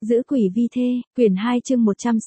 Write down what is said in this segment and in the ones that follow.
Giữ quỷ vi thê, quyển 2 chương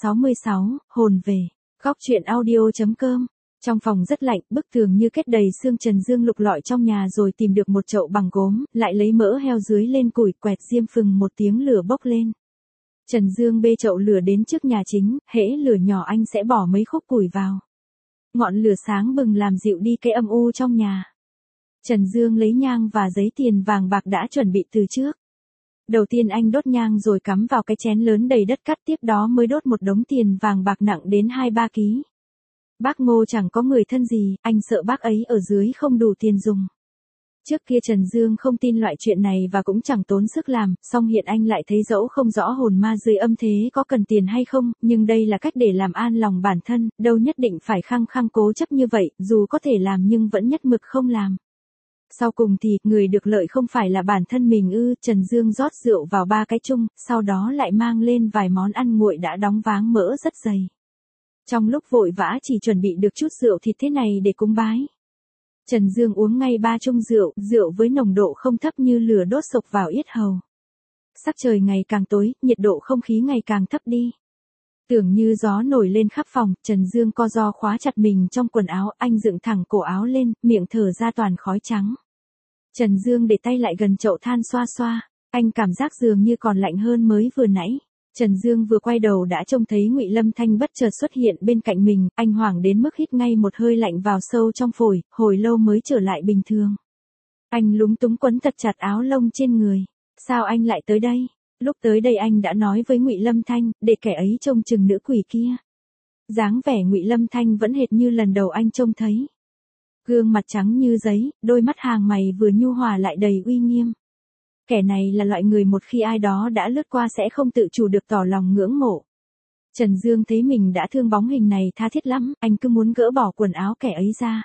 166, hồn về. Góc truyện audio.com. Trong phòng rất lạnh, bức tường như kết đầy xương. Trần Dương lục lọi trong nhà rồi tìm được một chậu bằng gốm, lại lấy mỡ heo dưới lên củi, quẹt diêm phừng một tiếng lửa bốc lên. Trần Dương bê chậu lửa đến trước nhà chính, hễ lửa nhỏ anh sẽ bỏ mấy khúc củi vào. Ngọn lửa sáng bừng làm dịu đi cái âm u trong nhà. Trần Dương lấy nhang và giấy tiền vàng bạc đã chuẩn bị từ trước. Đầu tiên anh đốt nhang rồi cắm vào cái chén lớn đầy đất cát, tiếp đó mới đốt một đống tiền vàng bạc nặng đến 2-3 ký. Bác Ngô chẳng có người thân gì, anh sợ bác ấy ở dưới không đủ tiền dùng. Trước kia Trần Dương không tin loại chuyện này và cũng chẳng tốn sức làm, song hiện anh lại thấy dẫu không rõ hồn ma dưới âm thế có cần tiền hay không, nhưng đây là cách để làm an lòng bản thân, đâu nhất định phải khăng khăng cố chấp như vậy, dù có thể làm nhưng vẫn nhất mực không làm. Sau cùng thì, người được lợi không phải là bản thân mình ư? Trần Dương rót rượu vào 3 cái chung, sau đó lại mang lên vài món ăn nguội đã đóng váng mỡ rất dày. Trong lúc vội vã chỉ chuẩn bị được chút rượu thịt thế này để cúng bái. Trần Dương uống ngay 3 chung rượu, rượu với nồng độ không thấp như lửa đốt sộc vào yết hầu. Sắc trời ngày càng tối, nhiệt độ không khí ngày càng thấp đi. Tưởng như gió nổi lên khắp phòng, Trần Dương co ro khóa chặt mình trong quần áo, anh dựng thẳng cổ áo lên, miệng thở ra toàn khói trắng. Trần Dương để tay lại gần chậu than xoa xoa, anh cảm giác dường như còn lạnh hơn mới vừa nãy. Trần Dương vừa quay đầu đã trông thấy Ngụy Lâm Thanh bất chợt xuất hiện bên cạnh mình, anh hoảng đến mức hít ngay một hơi lạnh vào sâu trong phổi, hồi lâu mới trở lại bình thường. Anh lúng túng quấn thật chặt áo lông trên người. Sao anh lại tới đây? Lúc tới đây anh đã nói với Ngụy Lâm Thanh, để kẻ ấy trông chừng nữ quỷ kia. Dáng vẻ Ngụy Lâm Thanh vẫn hệt như lần đầu anh trông thấy. Gương mặt trắng như giấy, đôi mắt hàng mày vừa nhu hòa lại đầy uy nghiêm. Kẻ này là loại người một khi ai đó đã lướt qua sẽ không tự chủ được tỏ lòng ngưỡng mộ. Trần Dương thấy mình đã thương bóng hình này tha thiết lắm, anh cứ muốn gỡ bỏ quần áo kẻ ấy ra.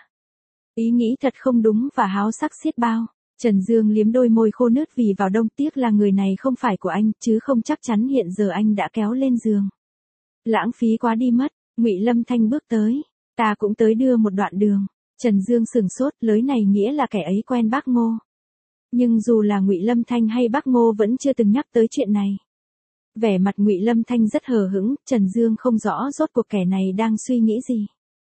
Ý nghĩ thật không đúng và háo sắc xiết bao. Trần Dương liếm đôi môi khô nứt vì vào đông, tiếc là người này không phải của anh, chứ không chắc chắn hiện giờ anh đã kéo lên giường. Lãng phí quá đi mất. Ngụy Lâm Thanh bước tới. Ta cũng tới đưa một đoạn đường. Trần Dương sửng sốt, lối này nghĩa là kẻ ấy quen bác Ngô. Nhưng dù là Ngụy Lâm Thanh hay bác Ngô vẫn chưa từng nhắc tới chuyện này. Vẻ mặt Ngụy Lâm Thanh rất hờ hững, Trần Dương không rõ rốt cuộc kẻ này đang suy nghĩ gì.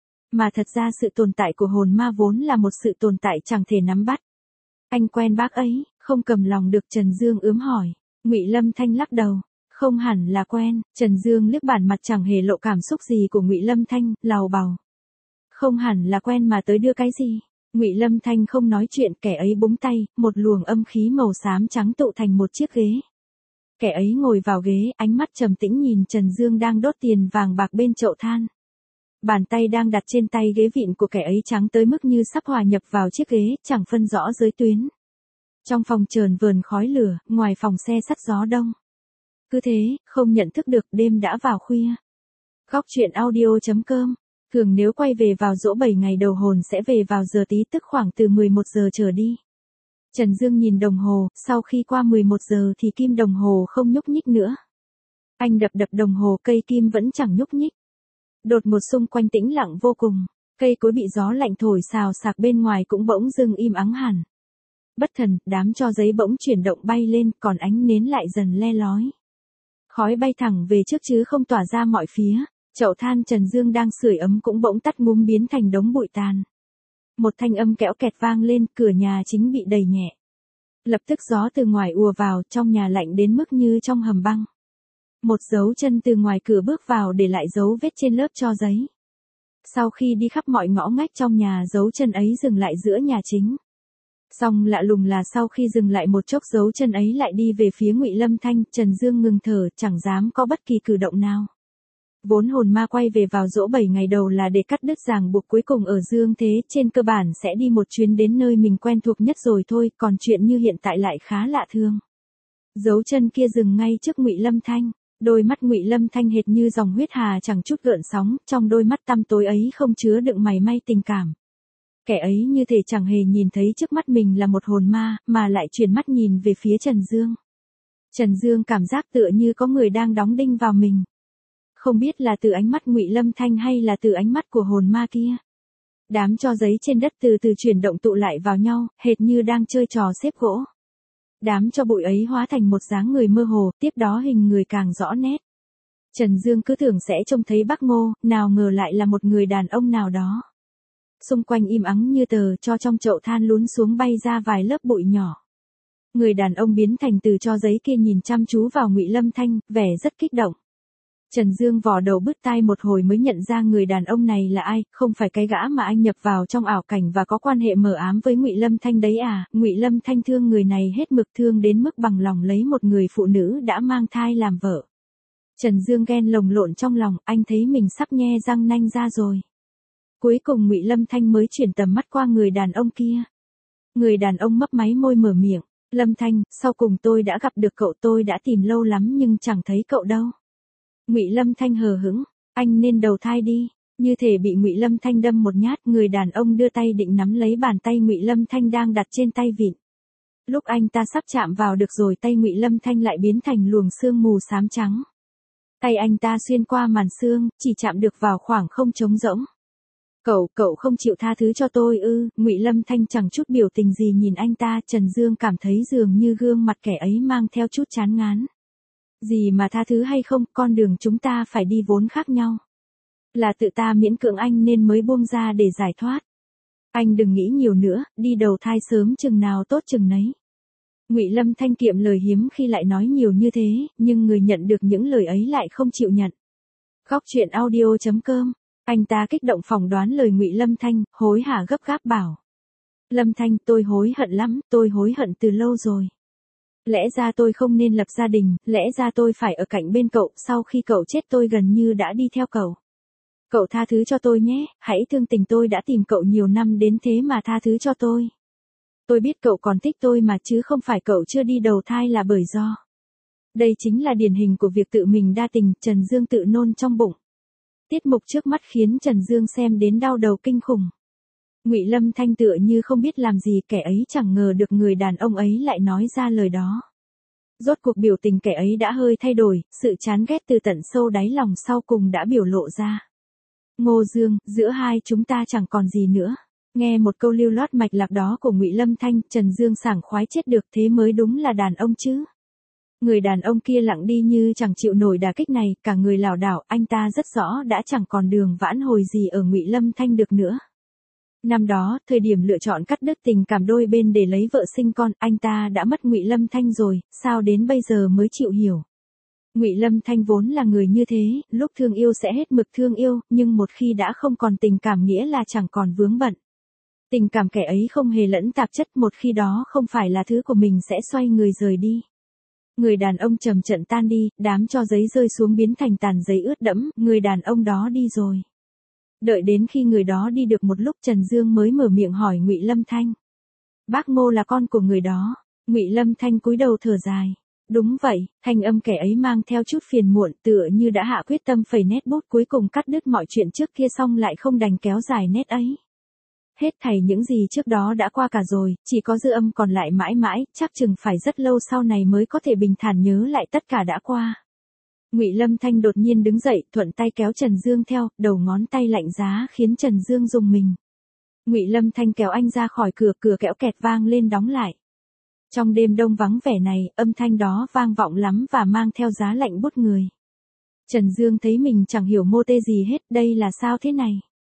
Mà thật ra sự tồn tại của hồn ma vốn là một sự tồn tại chẳng thể nắm bắt. Anh quen bác ấy, không cầm lòng được Trần Dương ướm hỏi. Ngụy Lâm Thanh lắc đầu. Không hẳn là quen. Trần Dương liếc bản mặt chẳng hề lộ cảm xúc gì của Ngụy Lâm Thanh, lào bào. Không hẳn là quen mà tới đưa cái gì? Ngụy Lâm Thanh không nói chuyện, kẻ ấy búng tay, một luồng âm khí màu xám trắng tụ thành một chiếc ghế. Kẻ ấy ngồi vào ghế, ánh mắt trầm tĩnh nhìn Trần Dương đang đốt tiền vàng bạc bên chậu than. Bàn tay đang đặt trên tay ghế vịn của kẻ ấy trắng tới mức như sắp hòa nhập vào chiếc ghế, chẳng phân rõ giới tuyến. Trong phòng chờn vờn khói lửa, ngoài phòng xe sắt gió đông. Cứ thế, không nhận thức được đêm đã vào khuya. Góc truyện audio.com. Thường nếu quay về vào giỗ 7 ngày đầu hồn sẽ về vào giờ tí, tức khoảng từ 11 giờ trở đi. Trần Dương nhìn đồng hồ, sau khi qua 11 giờ thì kim đồng hồ không nhúc nhích nữa. Anh đập đồng hồ, cây kim vẫn chẳng nhúc nhích. Đột ngột xung quanh tĩnh lặng vô cùng, cây cối bị gió lạnh thổi xào xạc bên ngoài cũng bỗng dưng im ắng hẳn. Bất thần, đám tro giấy bỗng chuyển động bay lên, còn ánh nến lại dần le lói. Khói bay thẳng về trước chứ không tỏa ra mọi phía. Chậu than Trần Dương đang sưởi ấm cũng bỗng tắt ngúm biến thành đống bụi tàn. Một thanh âm kẽo kẹt vang lên, cửa nhà chính bị đẩy nhẹ. Lập tức gió từ ngoài ùa vào, trong nhà lạnh đến mức như trong hầm băng. Một dấu chân từ ngoài cửa bước vào để lại dấu vết trên lớp tro giấy. Sau khi đi khắp mọi ngõ ngách trong nhà, dấu chân ấy dừng lại giữa nhà chính. Song lạ lùng là sau khi dừng lại một chốc, dấu chân ấy lại đi về phía Ngụy Lâm Thanh. Trần Dương ngừng thở, chẳng dám có bất kỳ cử động nào. Vốn hồn ma quay về vào giỗ 7 ngày đầu là để cắt đứt ràng buộc cuối cùng ở dương thế, trên cơ bản sẽ đi một chuyến đến nơi mình quen thuộc nhất rồi thôi, còn chuyện như hiện tại lại khá lạ thường. Dấu chân kia dừng ngay trước Ngụy Lâm Thanh, đôi mắt Ngụy Lâm Thanh hệt như dòng huyết hà chẳng chút gợn sóng, trong đôi mắt tăm tối ấy không chứa đựng mảy may tình cảm. Kẻ ấy như thể chẳng hề nhìn thấy trước mắt mình là một hồn ma, mà lại chuyển mắt nhìn về phía Trần Dương. Trần Dương cảm giác tựa như có người đang đóng đinh vào mình. Không biết là từ ánh mắt Ngụy Lâm Thanh hay là từ ánh mắt của hồn ma kia. Đám tro giấy trên đất từ từ chuyển động tụ lại vào nhau, hệt như đang chơi trò xếp gỗ. Đám cho bụi ấy hóa thành một dáng người mơ hồ, tiếp đó hình người càng rõ nét. Trần Dương cứ tưởng sẽ trông thấy bác Ngô, nào ngờ lại là một người đàn ông nào đó. Xung quanh im ắng như tờ, cho trong chậu than lún xuống bay ra vài lớp bụi nhỏ. Người đàn ông biến thành từ tro giấy kia nhìn chăm chú vào Ngụy Lâm Thanh, vẻ rất kích động. Trần Dương vò đầu bứt tai một hồi mới nhận ra người đàn ông này là ai, không phải cái gã mà anh nhập vào trong ảo cảnh và có quan hệ mờ ám với Ngụy Lâm Thanh đấy à? Ngụy Lâm Thanh thương người này hết mực, thương đến mức bằng lòng lấy một người phụ nữ đã mang thai làm vợ. Trần Dương ghen lồng lộn trong lòng, anh thấy mình sắp nhe răng nanh ra rồi. Cuối cùng Ngụy Lâm Thanh mới chuyển tầm mắt qua người đàn ông kia. Người đàn ông mấp máy môi mở miệng, Lâm Thanh, sau cùng tôi đã gặp được cậu, tôi đã tìm lâu lắm nhưng chẳng thấy cậu đâu. Ngụy Lâm Thanh hờ hững, anh nên đầu thai đi. Như thể bị Ngụy Lâm Thanh đâm một nhát, người đàn ông đưa tay định nắm lấy bàn tay Ngụy Lâm Thanh đang đặt trên tay vịn. Lúc anh ta sắp chạm vào được rồi, tay Ngụy Lâm Thanh lại biến thành luồng sương mù xám trắng. Tay anh ta xuyên qua màn sương, chỉ chạm được vào khoảng không trống rỗng. Cậu không chịu tha thứ cho tôi ư? Ngụy Lâm Thanh chẳng chút biểu tình gì nhìn anh ta. Trần Dương cảm thấy dường như gương mặt kẻ ấy mang theo chút chán ngán. Gì mà tha thứ hay không, con đường chúng ta phải đi vốn khác nhau. Là tự ta miễn cưỡng anh nên mới buông ra để giải thoát. Anh đừng nghĩ nhiều nữa, đi đầu thai sớm chừng nào tốt chừng nấy. Ngụy Lâm Thanh kiệm lời hiếm khi lại nói nhiều như thế, nhưng người nhận được những lời ấy lại không chịu nhận. Góc truyện audio.com. Anh ta kích động phỏng đoán lời Ngụy Lâm Thanh, hối hả gấp gáp bảo. Lâm Thanh, tôi hối hận lắm, tôi hối hận từ lâu rồi. Lẽ ra tôi không nên lập gia đình, lẽ ra tôi phải ở cạnh bên cậu, sau khi cậu chết tôi gần như đã đi theo cậu. Cậu tha thứ cho tôi nhé, hãy thương tình, tôi đã tìm cậu nhiều năm đến thế mà tha thứ cho tôi. Tôi biết cậu còn thích tôi mà, chứ không phải cậu chưa đi đầu thai là bởi do. Đây chính là điển hình của việc tự mình đa tình, Trần Dương tự nôn trong bụng. Tiết mục trước mắt khiến Trần Dương xem đến đau đầu kinh khủng. Ngụy Lâm Thanh tựa như không biết làm gì, kẻ ấy chẳng ngờ được người đàn ông ấy lại nói ra lời đó. Rốt cuộc biểu tình kẻ ấy đã hơi thay đổi, sự chán ghét từ tận sâu đáy lòng sau cùng đã biểu lộ ra. Ngô Dương, giữa hai chúng ta chẳng còn gì nữa. Nghe một câu lưu loát mạch lạc đó của Ngụy Lâm Thanh, Trần Dương sảng khoái chết được, thế mới đúng là đàn ông chứ. Người đàn ông kia lặng đi như chẳng chịu nổi đả kích này, cả người lảo đảo, anh ta rất rõ đã chẳng còn đường vãn hồi gì ở Ngụy Lâm Thanh được nữa. Năm đó, thời điểm lựa chọn cắt đứt tình cảm đôi bên để lấy vợ sinh con, anh ta đã mất Ngụy Lâm Thanh rồi, sao đến bây giờ mới chịu hiểu. Ngụy Lâm Thanh vốn là người như thế, lúc thương yêu sẽ hết mực thương yêu, nhưng một khi đã không còn tình cảm nghĩa là chẳng còn vướng bận. Tình cảm kẻ ấy không hề lẫn tạp chất, một khi đó không phải là thứ của mình sẽ xoay người rời đi. Người đàn ông chậm chậm tan đi, đám tro giấy rơi xuống biến thành tàn giấy ướt đẫm, người đàn ông đó đi rồi. Đợi đến khi người đó đi được một lúc, Trần Dương mới mở miệng hỏi Ngụy Lâm Thanh. Bác Ngô là con của người đó. Ngụy Lâm Thanh cúi đầu thở dài. Đúng vậy, thanh âm kẻ ấy mang theo chút phiền muộn, tựa như đã hạ quyết tâm phẩy nét bút cuối cùng cắt đứt mọi chuyện trước kia, xong lại không đành kéo dài nét ấy. Hết thảy những gì trước đó đã qua cả rồi, chỉ có dư âm còn lại mãi mãi, chắc chừng phải rất lâu sau này mới có thể bình thản nhớ lại tất cả đã qua. Ngụy Lâm Thanh đột nhiên đứng dậy, thuận tay kéo Trần Dương theo, đầu ngón tay lạnh giá khiến Trần Dương rùng mình. Ngụy Lâm Thanh kéo anh ra khỏi cửa, cửa kéo kẹt vang lên đóng lại. Trong đêm đông vắng vẻ này, âm thanh đó vang vọng lắm và mang theo giá lạnh buốt người. Trần Dương thấy mình chẳng hiểu mô tê gì hết, đây là sao thế này?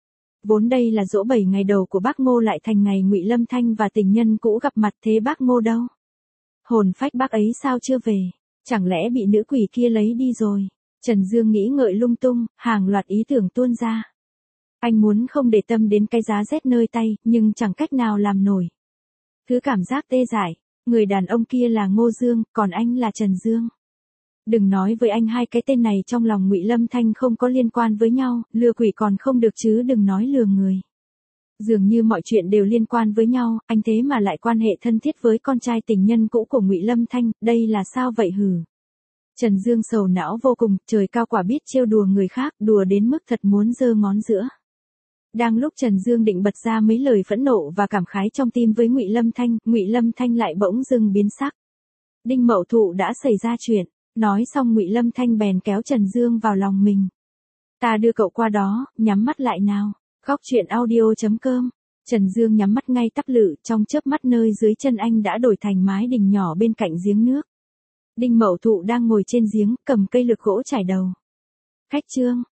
Vốn đây là giỗ 7 ngày đầu của bác Ngô lại thành ngày Ngụy Lâm Thanh và tình nhân cũ gặp mặt, thế bác Ngô đâu? Hồn phách bác ấy sao chưa về? Chẳng lẽ bị nữ quỷ kia lấy đi rồi? Trần Dương nghĩ ngợi lung tung, hàng loạt ý tưởng tuôn ra. Anh muốn không để tâm đến cái giá rét nơi tay, nhưng chẳng cách nào làm nổi. Thứ cảm giác tê dại, người đàn ông kia là Ngô Dương, còn anh là Trần Dương. Đừng nói với anh hai cái tên này trong lòng Ngụy Lâm Thanh không có liên quan với nhau, lừa quỷ còn không được chứ đừng nói lừa người. Dường như mọi chuyện đều liên quan với nhau, anh thế mà lại quan hệ thân thiết với con trai tình nhân cũ của Ngụy Lâm Thanh, đây là sao vậy hử? Trần Dương sầu não vô cùng, trời cao quả biết trêu đùa người khác, đùa đến mức thật muốn giơ ngón giữa. Đang lúc Trần Dương định bật ra mấy lời phẫn nộ và cảm khái trong tim với Ngụy Lâm Thanh lại bỗng dưng biến sắc. Đinh Mậu Thụ đã xảy ra chuyện. Nói xong Ngụy Lâm Thanh bèn kéo Trần Dương vào lòng mình. Ta đưa cậu qua đó, nhắm mắt lại nào. Góc truyện audio.com Trần Dương nhắm mắt ngay tắp lự, trong chớp mắt nơi dưới chân anh đã đổi thành mái đình nhỏ bên cạnh giếng nước. Đinh Mậu Thụ đang ngồi trên giếng, cầm cây lược gỗ chải đầu. Khách Trương,